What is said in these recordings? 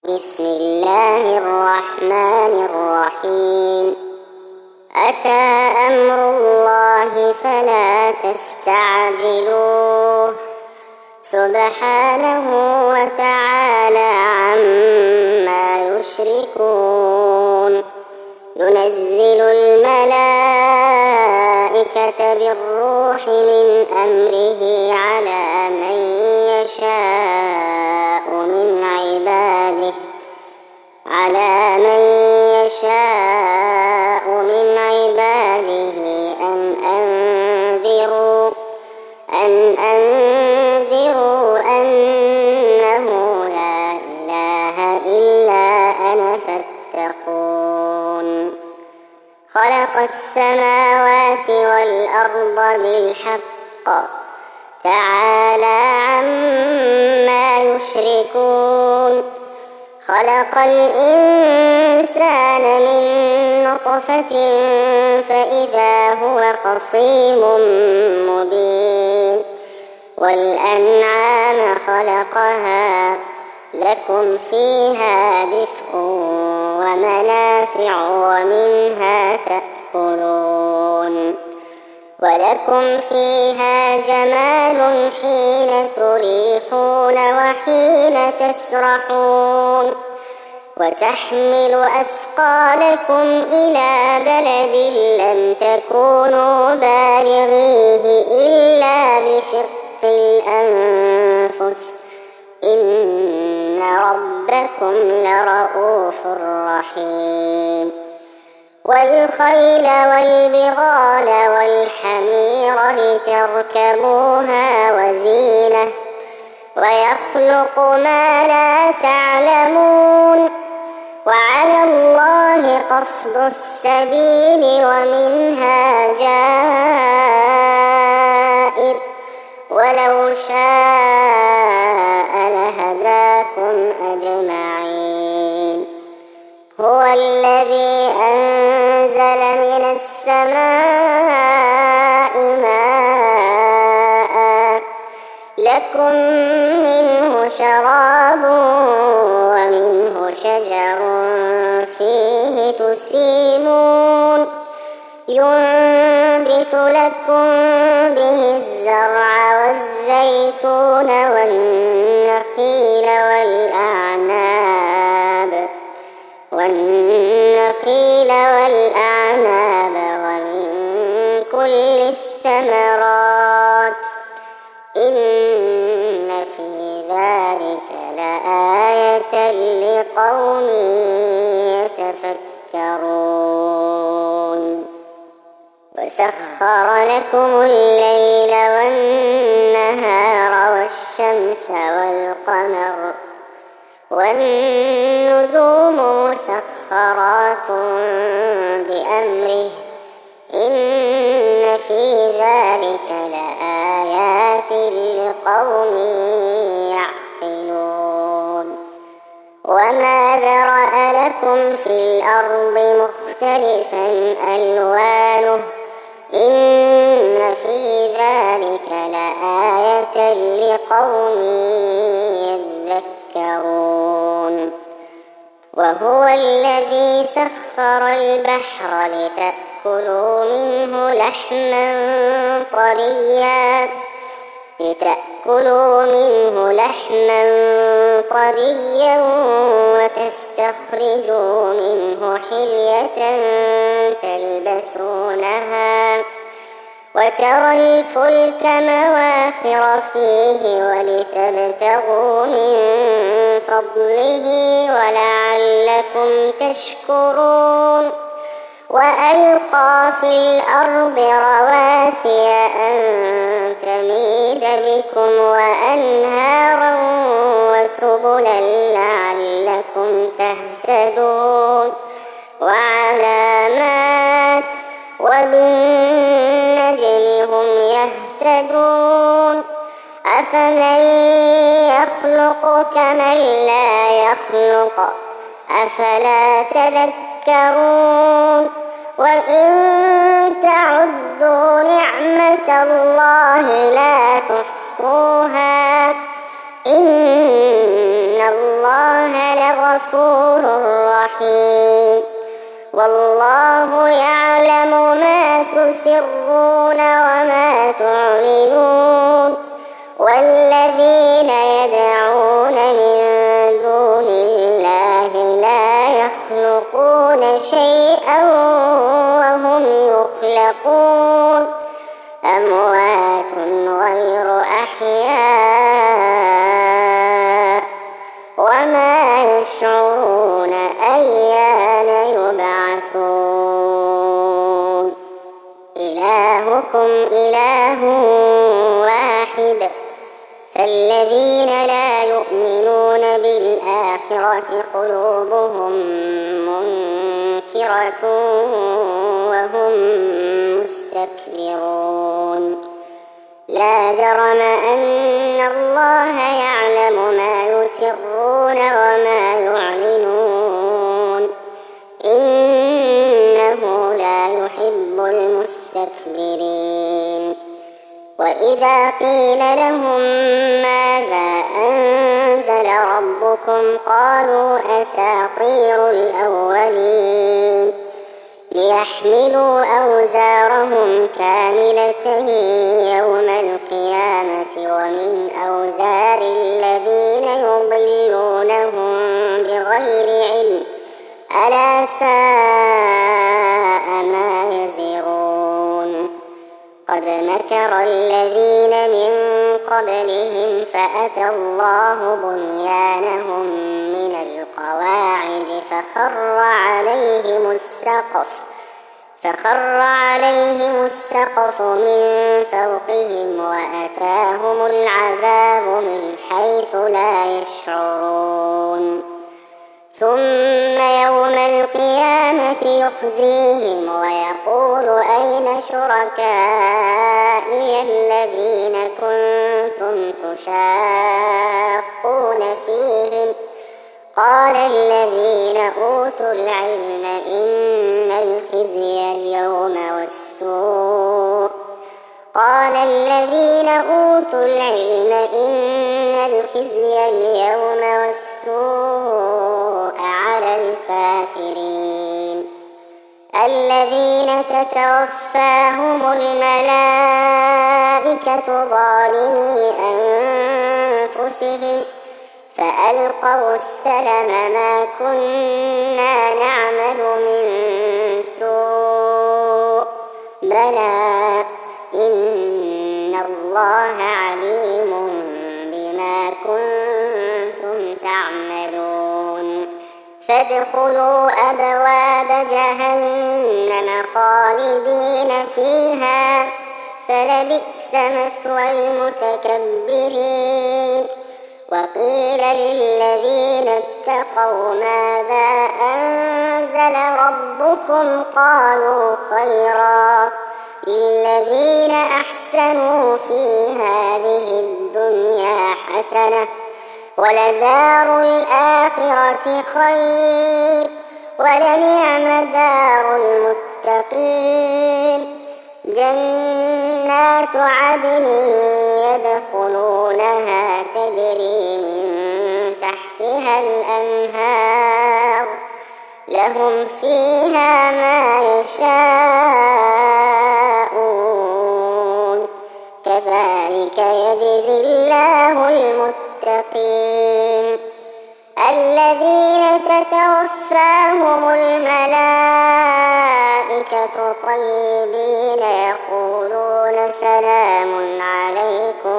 بسم الله الرحمن الرحيم. أتى أمر الله فلا تستعجلوه سبحانه وتعالى عما يشركون. ينزل الملائكة بالروح من أمره على من يشاء من عباده أن أنذروا أنه لا إله إلا أنا فاتقون. خلق السماوات والأرض بالحق تعالى عما يشركون. خلق الإنسان من نطفة فإذا هو خصيم مبين. والأنعام خلقها لكم فيها دفء ومنافع ومنها تأكلون. ولكم فيها جمال حين تريحون وحين تسرحون. وتحمل أثقالكم إلى بلد لم تكونوا بالغيه إلا بشق الأنفس إن ربكم لرؤوف رحيم. والخيل والبغال والحمير لتركبوها وزينة ويخلق ما لا تعلمون. وعلى الله قصد السبيل ومنها جائر ولو شاء لهداكم أجمعين. هو الذي أنزل من السماء ماء لكم منه شراب ومنه شجر فيه تسيمون. ينبت لكم به الزرع والزيتون والنخيل والأعناب ومن كل الثمرات إن في ذلك لآية لقوم يتفكرون. وسخر لكم الليل والنهار والشمس والقمر والنجوم مسخرات بأمره إن في ذلك لآيات لقوم يعقلون. وما ذرأ لكم في الأرض مختلفا ألوانه إن في ذلك لآية لقوم يذكرون. وهو الذي سخر البحر لتأكلوا منه لحما طريا وتستخرجوا منه حلية تلبسونها وترى الفلك مواخر فيه ولتبتغوا من فضله ولعلكم تشكرون. وألقى في الأرض رواسي أن تميد بكم وأنهارا وسبلا لعلكم تهتدون. وعلامات وبالنجم هم يهتدون. أفمن يخلق كمن لا يخلق أفلا تذكرون. وإن تعدوا نعمة الله لا تحصوها إن الله لغفور رحيم والله يعلم ما تسرون وما تعلنون والذين يدعون من دون الله لا يخلقون شيئا وهم يخلقون أموات غير أحياء وما يشعرون أيان يبعثون إلهكم إله واحد فالذين لا يؤمنون بالآخرة قلوبهم منكرة وهم مستكبرون لا جرم أن الله يعلم ما يسرون وما يعلنون إنه لا يحب المستكبرين وإذا قيل لهم ماذا أنزل ربكم قالوا أساطير الأولين ليحملوا أوزارهم كاملة يوم القيامة ومن أوزار الذين يضلونهم بغير علم ألا ساء ما يزرون قد مكر الذين من قبلهم فأتى الله بنيانهم من القواعد فخر عليهم السقف من فوقهم وأتاهم العذاب من حيث لا يشعرون ثم يوم القيامة يخزيهم ويقول أين شركائي الذين كنتم تشاقون فيهم قال الذين أوتوا العلم إن الخزي اليوم والسوء على الكافرين الذين تتوفاهم الملائكة ظالمي أنفسهم فألقوا السلم ما كنا نعمل من سوء بلى إن الله عليم بما كنتم تعملون فادخلوا أبواب جهنم خالدين فيها فلبئس مثوى المتكبرين وقيل للذين اتقوا ماذا أنزل ربكم قالوا خيرا للذين أحسنوا في هذه الدنيا حسنة ولدار الآخرة خير ولنعم دار المتقين جنات عدن يدخلونها تجري من تحتها الأنهار لهم فيها ما يشاءون كذلك يجزي الله المتقين الذين تتوفاهم الملائكة طيبين يقولون سلام عليكم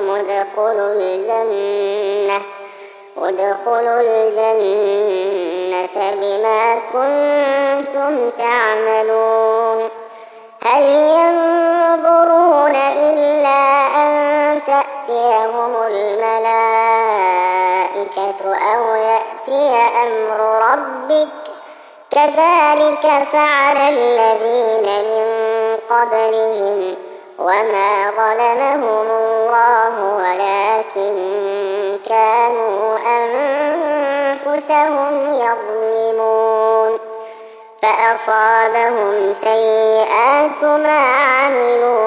ادخلوا الجنة بما كنتم تعملون هل ينظرون إلا أن تأتيهم الملائكة أو يأتي أمر ربك كذلك فعل الذين من قبلهم وما ظلمهم الله ولكن كانوا أنفسهم يظلمون فأصابهم سيئات ما عملوا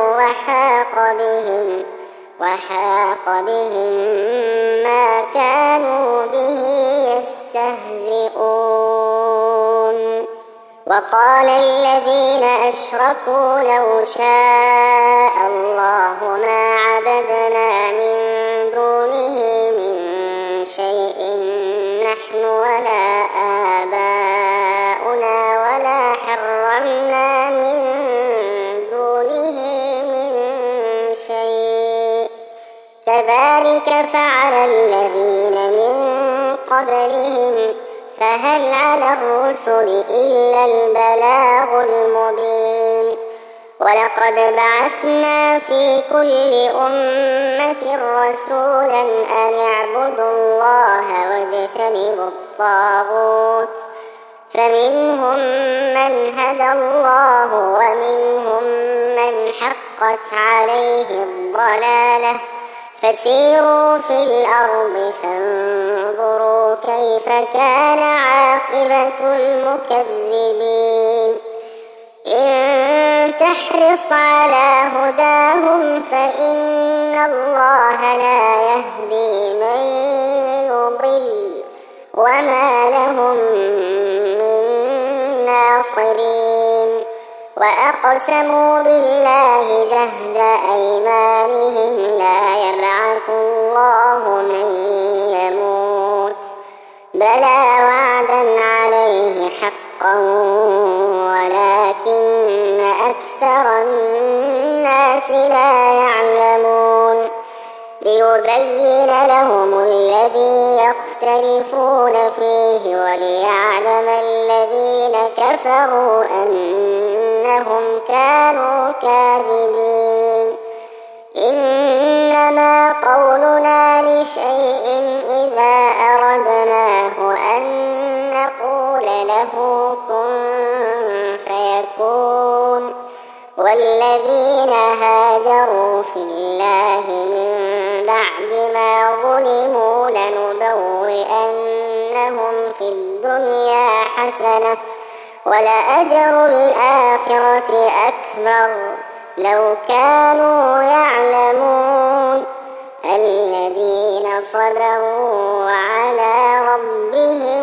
وحاق بهم ما كانوا به يستهزئون وقال الذين أشركوا لو شاء الله ما عبدنا من دونه من شيء نحن ولا آباؤنا ولا حرمنا من دونه من شيء كذلك فعل الذين من قبلهم فهل على الرسل إلا البلاغ المبين ولقد بعثنا في كل أمة رسولا أن اعبدوا الله واجتنبوا الطاغوت فمنهم من هدى الله ومنهم من حقت عليه الضلالة فسيروا في الأرض فانظروا كيف كان عاقبة المكذبين إن تحرص على هداهم فإن الله لا يهدي من يضل وما لهم من ناصرين وأقسموا بالله جهد أيمانهم لا يبعث الله من يموت بلى وعدا عليه حقا ولكن أكثر الناس لا يعلمون ليبين لهم الذي يختلفون فيه وليعلم الذين كفروا أنهم كانوا كاذبين إنما قولنا لشيء إذا أردناه أن نقول له كن فيكون والذين هاجروا في الله من بعد ما ظلموا لنبوئنهم في الدنيا حسنة ولأجر الآخرة أكبر لو كانوا يعلمون الذين صبروا وعلى ربهم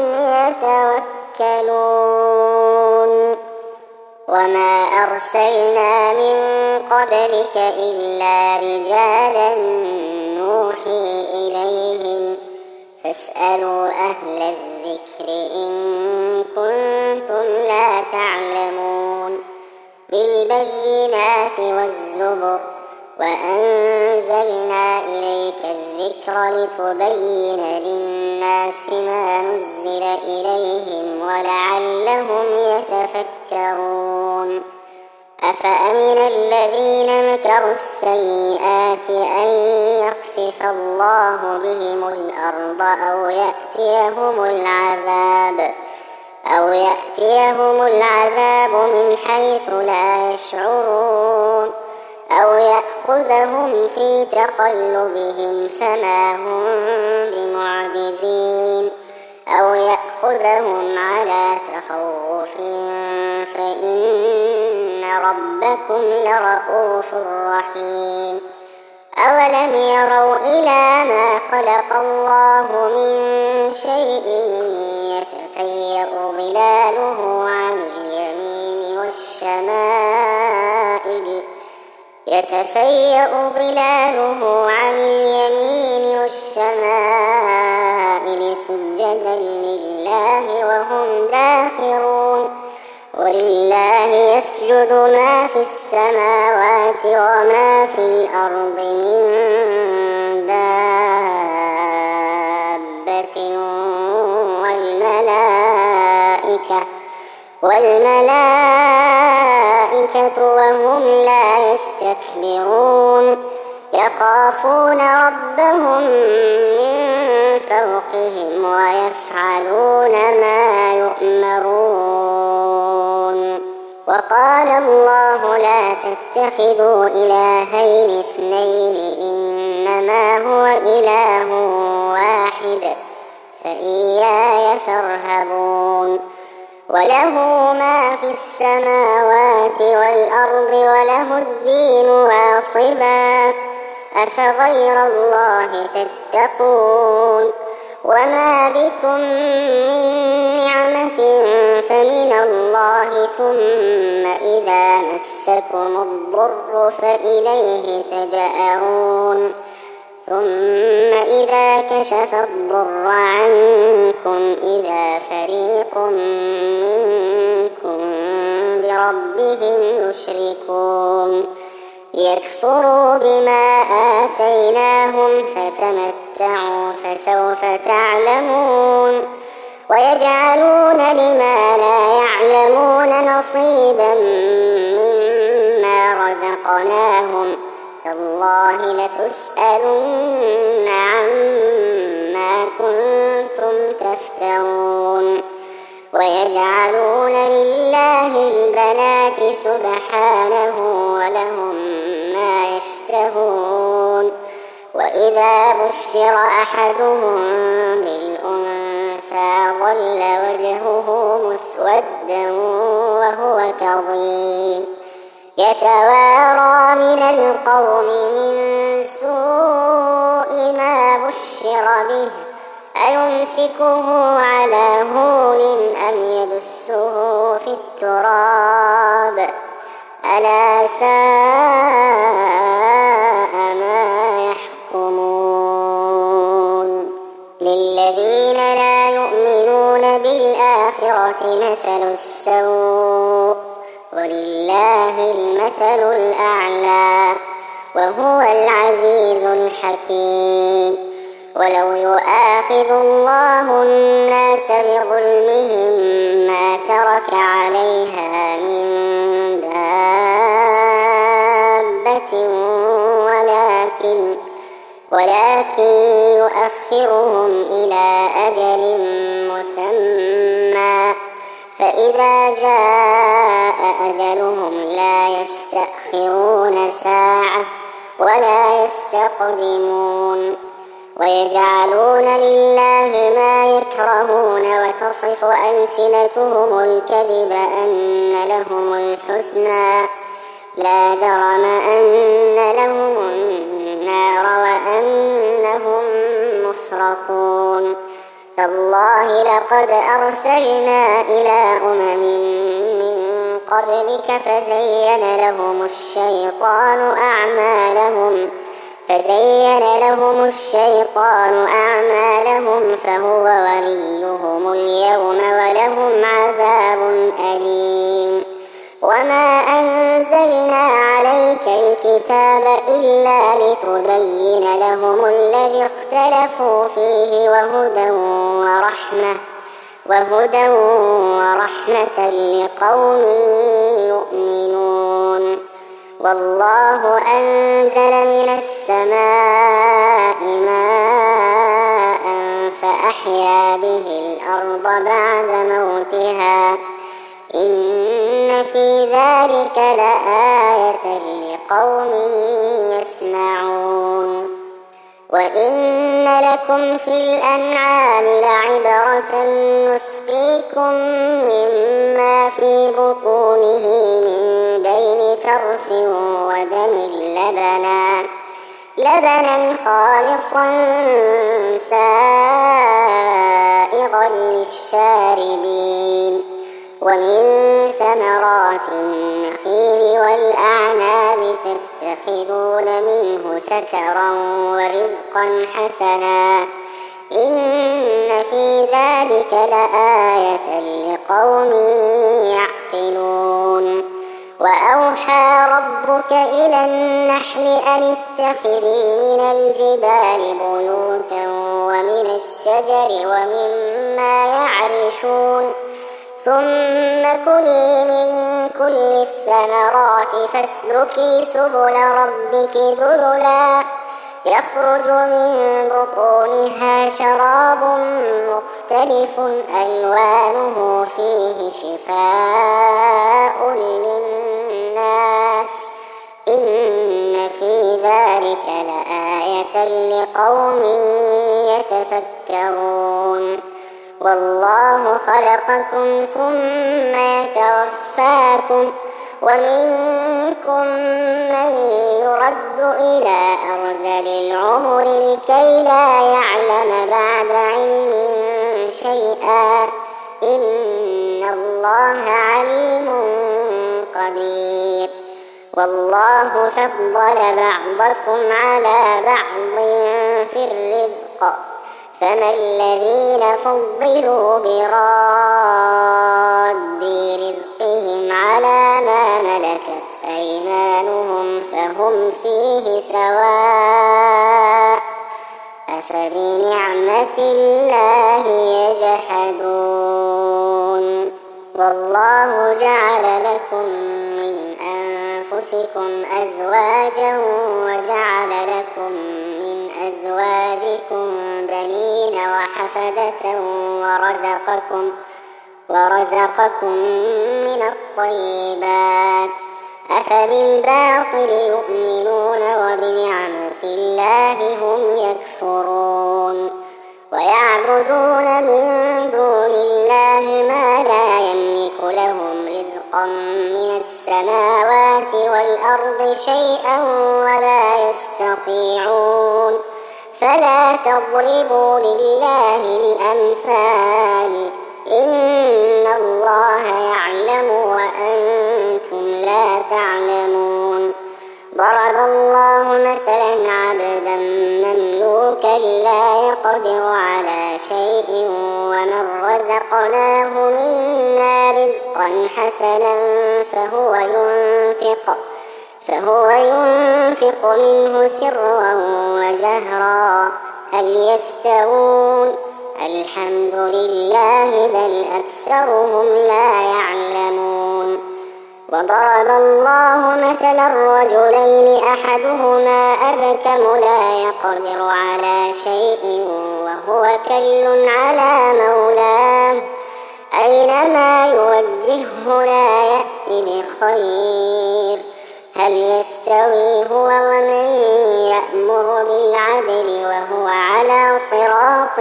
يتوكلون وما أرسلنا من قبلك إلا رجالا نوحي إليهم فاسألوا أهل الذكر إن كنتم لا تعلمون بالبينات والزبر وأنزلنا إليك الذكر لتبين للناس ما نزل إليهم ولعلهم يتفكرون أفأمن الذين مكروا السيئات أن يخسف الله بهم الأرض أو يأتيهم العذاب من حيث لا يشعرون أو يأخذهم في تقلبهم فما هم بمعجزين أو يأخذهم على تخوف فإن ربكم لرؤوف رحيم أولم يروا إلى ما خلق الله من شيء يتفيأ ظلاله عن اليمين والشمائل سجدا لله وهم داخرون ولله يسجد ما في السماوات وما في الأرض من دابة والملائكة وهم لا يستكبرون يخافون ربهم من فوقهم ويفعلون ما يؤمرون وقال الله لا تتخذوا إلهين اثنين إنما هو إله واحد فإياي فارهبون وله ما في السماوات والأرض وله الدين واصبا أفغير الله تتقون وما بكم من نعمة فمن الله ثم إذا مسكم الضر فإليه تجأرون ثم إذا كشف الضر عنكم إذا فريق منكم بربهم يشركون يكفروا بما آتيناهم فتمتعوا فسوف تعلمون ويجعلون لما لا يعلمون نصيبا مما رزقناهم تالله لتسألن عما كنتم تفترون ويجعلون لله البنات سبحانه ولهم ما يشتهون وإذا بشر أحدهم بالأنثى ظل وجهه مسودا وهو كظيم يتوارى من القوم من سوء ما بشر به أيمسكه على هون أم يدسه في التراب ألا ساء ما يحكمون للذين لا يؤمنون بالآخرة مثل السوء ولله المثل الأعلى وهو العزيز الحكيم ولو يؤاخذ الله الناس بظلمهم ما ترك عليها من دابة ولكن يؤخرهم إلى أجل مسمى فإذا جاء أجلهم لا يستأخرون ساعة ولا يستقدمون ويجعلون لله ما يكرهون وتصف ألسنتهم الكذب أن لهم الحسنى لا جرم أن لهم النار وأنهم مفرطون تالله لقد أرسلنا إلى أمم من قبلك فزين لهم الشيطان أعمالهم فهو وليهم اليوم ولهم عذاب أليم وما أنزلنا عليك الكتاب إلا لتبين لهم الذي اختلفوا فيه وهدى ورحمة لقوم يؤمنون والله أنزل من السماء ماء فأحيا به الأرض بعد موتها إن في ذلك لآية لقوم يسمعون وإن لكم في الأنعام لعبرة نسقيكم مما في بطونه من بين فرث ودم لبنا خالصا سائغا للشاربين ومن ثمرات النخيل والأعناب تتخذون منه سكرا ورزقا حسنا إن في ذلك لآية لقوم يعقلون وأوحى ربك إلى النحل أن اتخذي من الجبال بيوتا ومن الشجر ومما يعرشون ثم كلي من كل الثمرات فاسلكي سبل ربك ذللا يخرج من بطونها شراب مختلف ألوانه فيه شفاء للناس إن في ذلك لآية لقوم يتفكرون والله خلقكم ثم يتوفاكم ومنكم من يرد إلى أرذل العمر لكي لا يعلم بعد علم شيئا إن الله عليم والله فضل بعضكم على بعض في الرزق فما الذين فضلوا براد رزقهم على ما ملكت أيمانهم فهم فيه سواء أفبنعمة الله يجحدون والله جعل لكم من أنفسكم أزواجا وجعل لكم من أزواجكم بنين وحفدة ورزقكم من الطيبات أفبالباطل يؤمنون وبنعمة الله هم يكفرون ويعبدون من دون الله ما لا يملك لهم رزقا من السماوات والأرض شيئا ولا يستطيعون فلا تضربوا لله الأمثال إن الله يعلم وأنتم لا تعلمون ضرب الله مثلا عبدا مملوكا لا يقدر على شيء ومن رزقناه منا رزقا حسنا فهو ينفق منه سرا وجهرا هل يستوون الحمد لله بل أكثرهم لا يعلمون وضرب الله مثلا رجلين أحدهما أبكم لا يقدر على شيء وهو كل على مولاه أينما يوجهه لا يأتي بخير هل يستوي هو ومن يأمر بالعدل وهو على صراط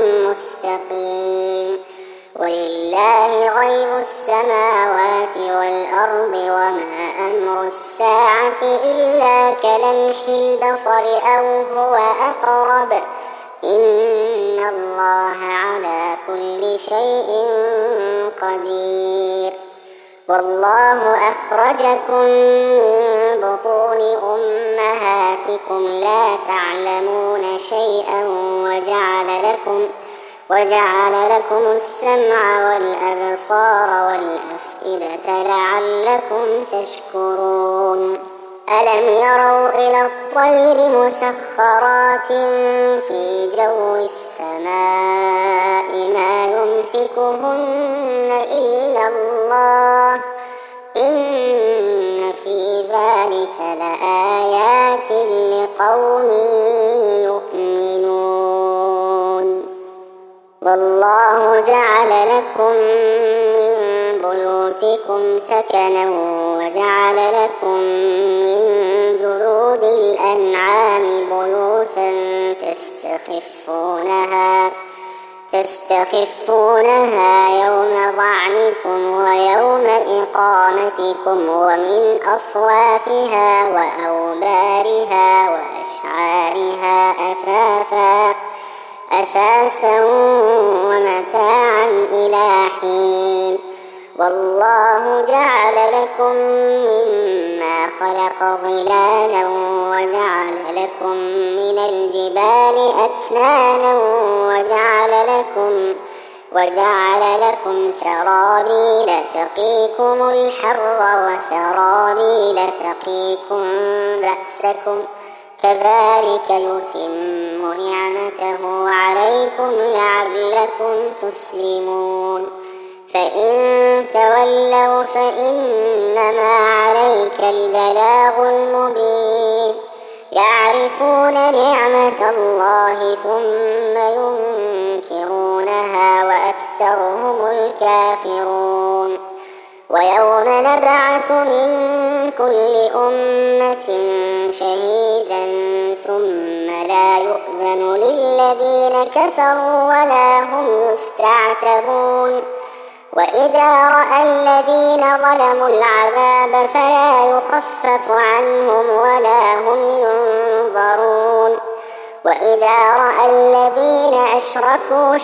مستقيم ولله غيب السماوات والأرض وما أمر الساعة إلا كلمح البصر أو هو أقرب إن الله على كل شيء قدير والله أخرجكم من بطون أمهاتكم لا تعلمون شيئا وجعل لكم السمع والأبصار والأفئدة لعلكم تشكرون ألم يروا إلى الطير مسخرات في جو السماء ما يمسكهن إلا الله إن في ذلك لآيات لقوم يؤمنون والله جعل لكم من بيوتكم سكنا وجعل لكم من جلود الأنعام بيوتا تستخفونها يوم ظعنكم ويوم إقامتكم ومن أصوافها وأوبارها وأشعارها أثاثا ومتاعا إلى حين والله جعل لكم مما خلق ظلالا وجعل لكم من الجبال أكنانا وجعل لكم سرابيل تقيكم الحر وسرابيل تقيكم بأسكم كذلك يتم نعمته عليكم لعلكم تسلمون فإن تولوا فإنما عليك البلاغ المبين يعرفون نعمة الله ثم ينكرونها وأكثرهم الكافرون ويوم نبعث من كل أمة شهيدا ثم لا يؤذن للذين كفروا ولا هم يستعتبون وإذا رأى الذين ظلموا العذاب فلا يخفف عنهم ولا هم ينظرون وإذا رأى الذين أشركوا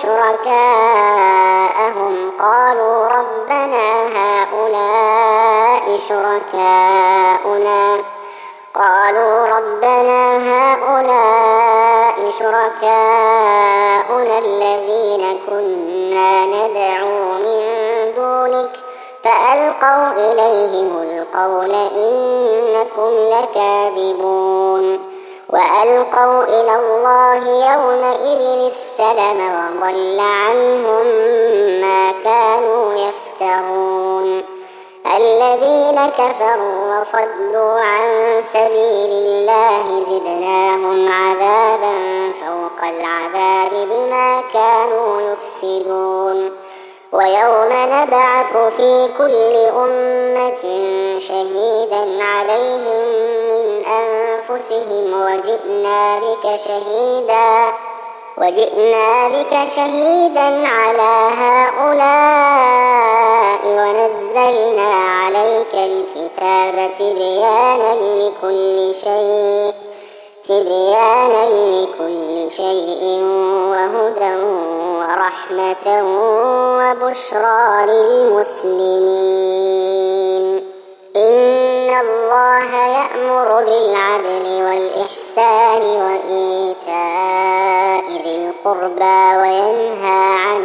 شركاءهم قالوا ربنا هؤلاء شركاؤنا شركاؤنا قالوا ربنا هؤلاء شركاؤنا الذين كنا ندعو من دونك فألقوا إليهم القول إنكم لكاذبون وألقوا إلى الله يومئذ السلم وضل عنهم ما كانوا يفترون الذين كفروا وصدوا عن سبيل الله زدناهم عذابا فوق العذاب بما كانوا يفسدون ويوم نبعث في كل أمة شهيدا عليهم من أنفسهم وجئنا بك شهيدا على هؤلاء ونزلنا عليك الكتاب تبيانا لكل شيء وهدى ورحمة وبشرى للمسلمين إن الله يأمر بالعدل والإحسان وإيتاء ذي القربى وينهى عن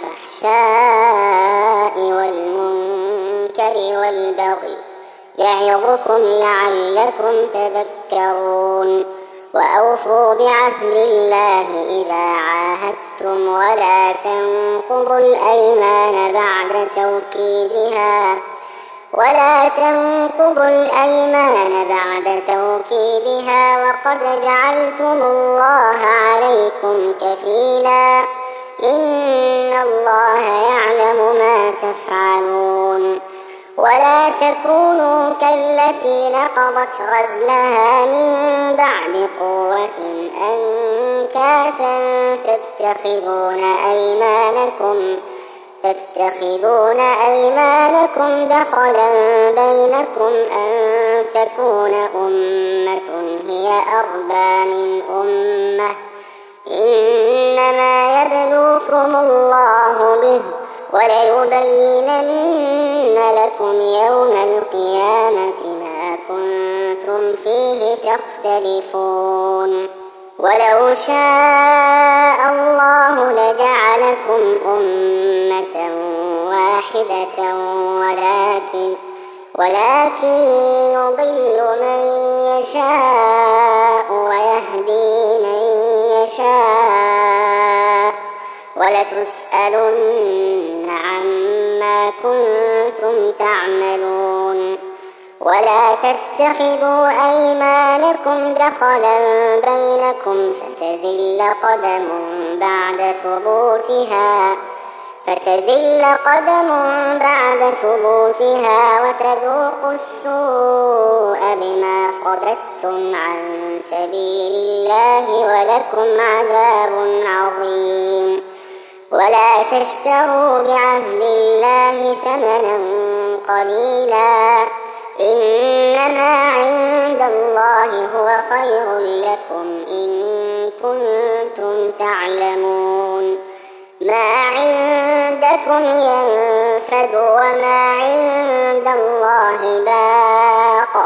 الفحشاء والمنكر والبغي يعظكم لعلكم تذكرون وأوفوا بعهد الله إذا عاهدتم ولا تنقضوا الأيمان بعد توكيدها وقد جعلتم الله عليكم كفيلا إن الله يعلم ما تفعلون ولا تكونوا كالتي نقضت غزلها من بعد قوة أنكاثا تتخذون أيمانكم دخلا بينكم أن تكون أمة هي أربى من أمة إنما يبلوكم الله به وليبينن لكم يوم القيامة ما كنتم فيه تختلفون ولو شاء الله لجعلكم أمة واحدة ولكن يضل من يشاء ويهدي من يشاء ولتسألن عما كنتم تعملون ولا تتخذوا أيمانكم دخلا بينكم فتزل قدم بعد ثبوتها وتذوقوا السوء بما صددتم عن سبيل الله ولكم عذاب عظيم ولا تشتروا بعهد الله ثمنا قليلا إنما عند الله هو خير لكم إن كنتم تعلمون ما عندكم ينفد وما عند الله باق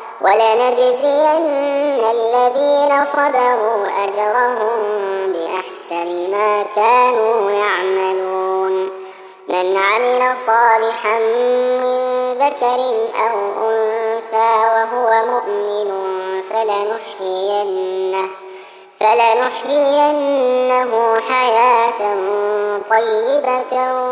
ولنجزين الذين صبروا أجرهم بأحسن ما كانوا يعملون من عمل صالحا من ذكر أو أنثى وهو مؤمن فلنحيينه حياة طيبة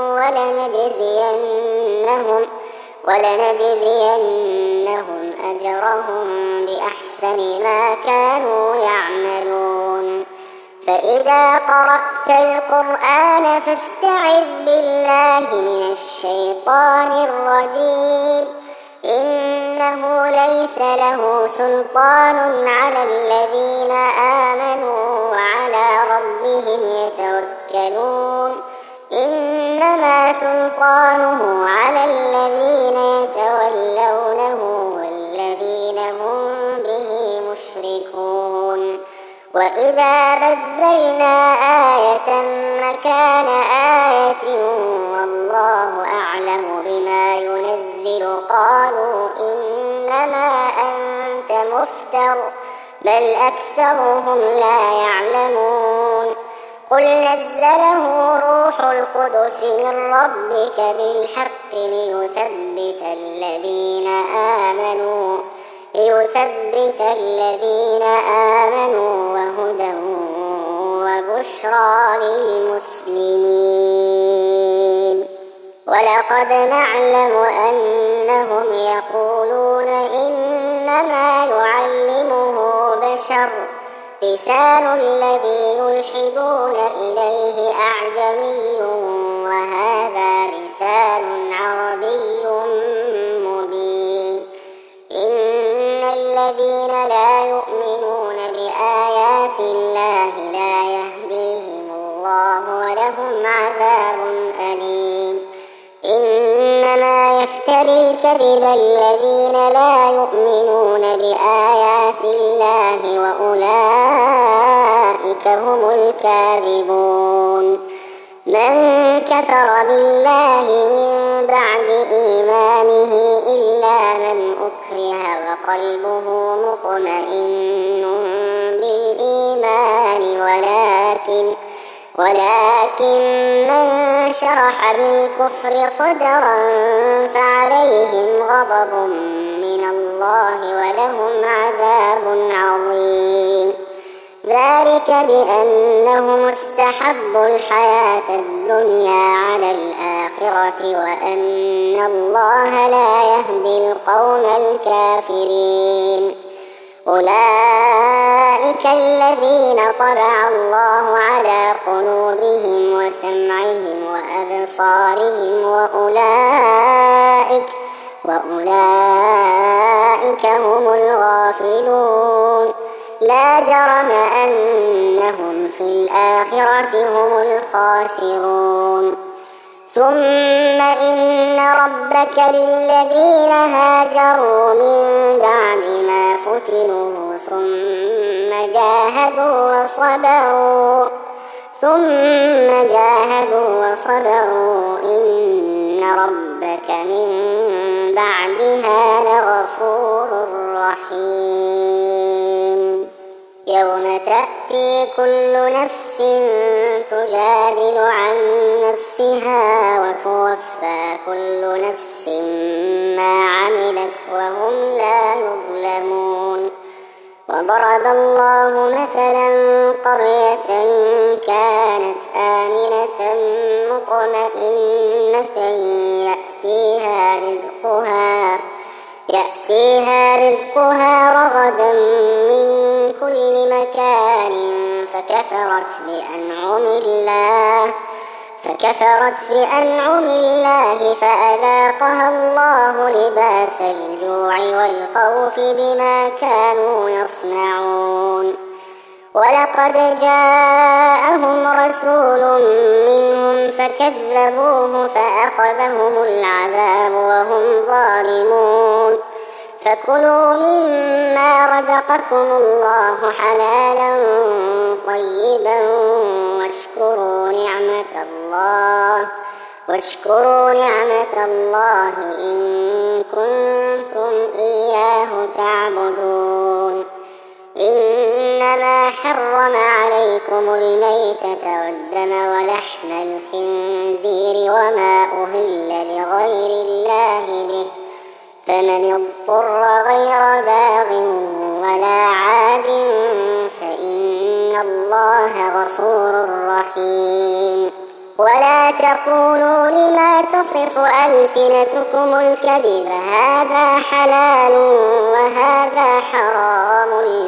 ولنجزينهم أجرهم بأحسن ما كانوا يعملون فإذا قرأت القرآن فاستعذ بالله من الشيطان الرجيم إنه ليس له سلطان على الذين آمنوا وعلى ربهم يتوكلون إنما سلطانه على الذين يتولونه والذين هم به مشركون وإذا بدلنا آية مكان آية والله أعلم بما ينزل قالوا إنما أنت مفتر بل أكثرهم لا يعلمون قل نزله روح القدس من ربك بالحق ليثبت الذين آمنوا وهدى وبشرى للمسلمين ولقد نعلم أنهم يقولون إنما يعلمه بشر لسان الذي يلحدون إليه أعجمي وهذا لسان عربي مبين إن الذين لا يؤمنون بآيات الله لا يهديهم الله ولهم عذاب أليم إنما يفتري الكذب الذين لا يؤمنون بآيات الله وأولئك هم الكاذبون من كفر بالله من بعد إيمانه إلا من أكره وقلبه مطمئن بالإيمان ولكن من شرح بالكفر صدرا فعليهم غضب من الله ولهم عذاب عظيم ذلك بأنهم استحبوا الحياة الدنيا على الآخرة وأن الله لا يهدي القوم الكافرين أولئك الذين طبع الله على قلوبهم وسمعهم وأبصارهم وأولئك هم الغافلون لا جرم أنهم في الآخرة هم الخاسرون ثم إن ربك للذين هاجروا من بعد ما فتنوا ثم جاهدوا وصبروا إن ربك من بعدها لغفور رحيم يوم تأتي كل نفس تجادل عن نفسها وتوفى كل نفس ما عملت وهم لا يظلمون وضرب الله مثلا قرية كانت آمنة مطمئنة يأتيها رزقها رغدا من كل مكان فكفرت بأنعم الله فأذاقها الله لباس الجوع والخوف بما كانوا يصنعون ولقد جاءهم رسول منهم فكذبوه فأخذهم العذاب وهم ظالمون فكلوا مما رزقكم الله حلالا طيبا واشكروا نعمة الله إن كنتم إياه تعبدون إنما حرم عليكم الميتة والدم ولحم الخنزير وما أهل لغير الله به فمن اضطر غير باغ ولا عاد فإن الله غفور رحيم ولا تقولوا لما تصف ألسنتكم الكذب هذا حلال وهذا حرام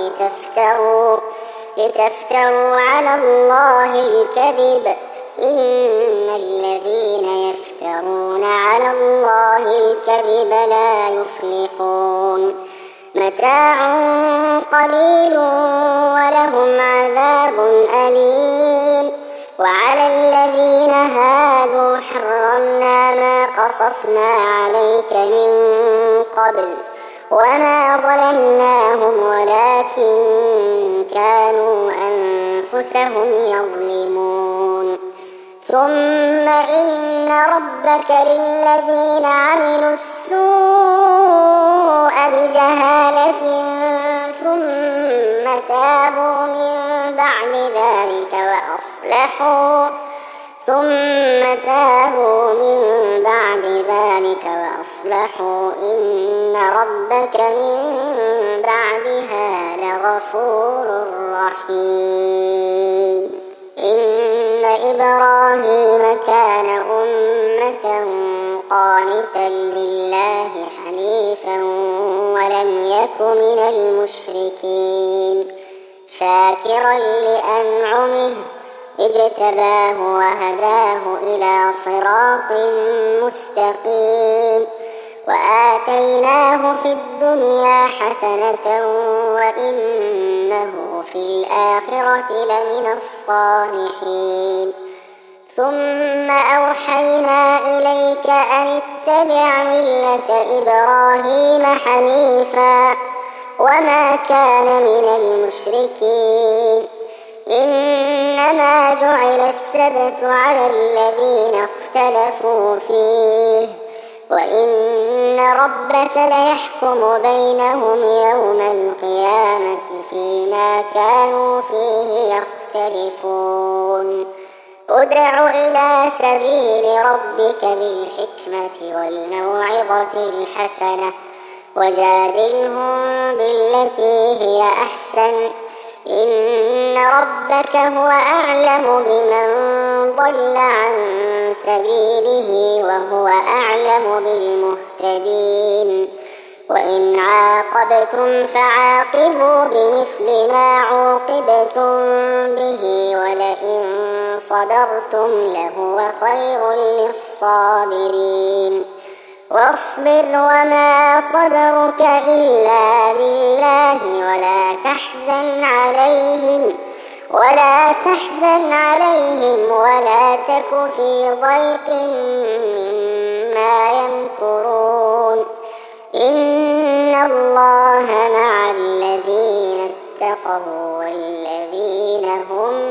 لتفتروا على الله الكذب إن الذين يفترون على الله الكذب لا يفلحون متاع قليل ولهم عذاب أليم وعلى الذين هادوا حرمنا ما قصصنا عليك من قبل وما ظلمناهم ولكن كانوا أنفسهم يظلمون ثم إن ربك للذين عملوا السوء بجهالة ثم تابوا من بعد ذلك وأصلحوا إن ربك من بعدها لغفور رحيم. إن إبراهيم كان أمة قانتا لله حنيفا ولم يك من المشركين شاكرا لأنعمه اجتباه وهداه إلى صراط مستقيم وآتيناه في الدنيا حسنة وإنه في الآخرة لمن الصالحين. ثم أوحينا إليك أن اتبع ملة إبراهيم حنيفا وما كان من المشركين. إنما جعل السبت على الذين اختلفوا فيه وإن ربك ليحكم بينهم يوم القيامة فيما كانوا فيه يختلفون. ادع إلى سبيل ربك بالحكمة والموعظة الحسنة وجادلهم بالتي هي أحسن إن ربك هو أعلم بمن ضل عن سبيله وهو أعلم بالمهتدين. وإن عاقبتم فعاقبوا بمثل ما عوقبتم به ولئن صبرتم لهو خير للصابرين. واصبر وما صبرك إلا بالله ولا تحزن عليهم ولا تك في ضيق مما يمكرون. إن الله مع الذين اتقوا والذين هم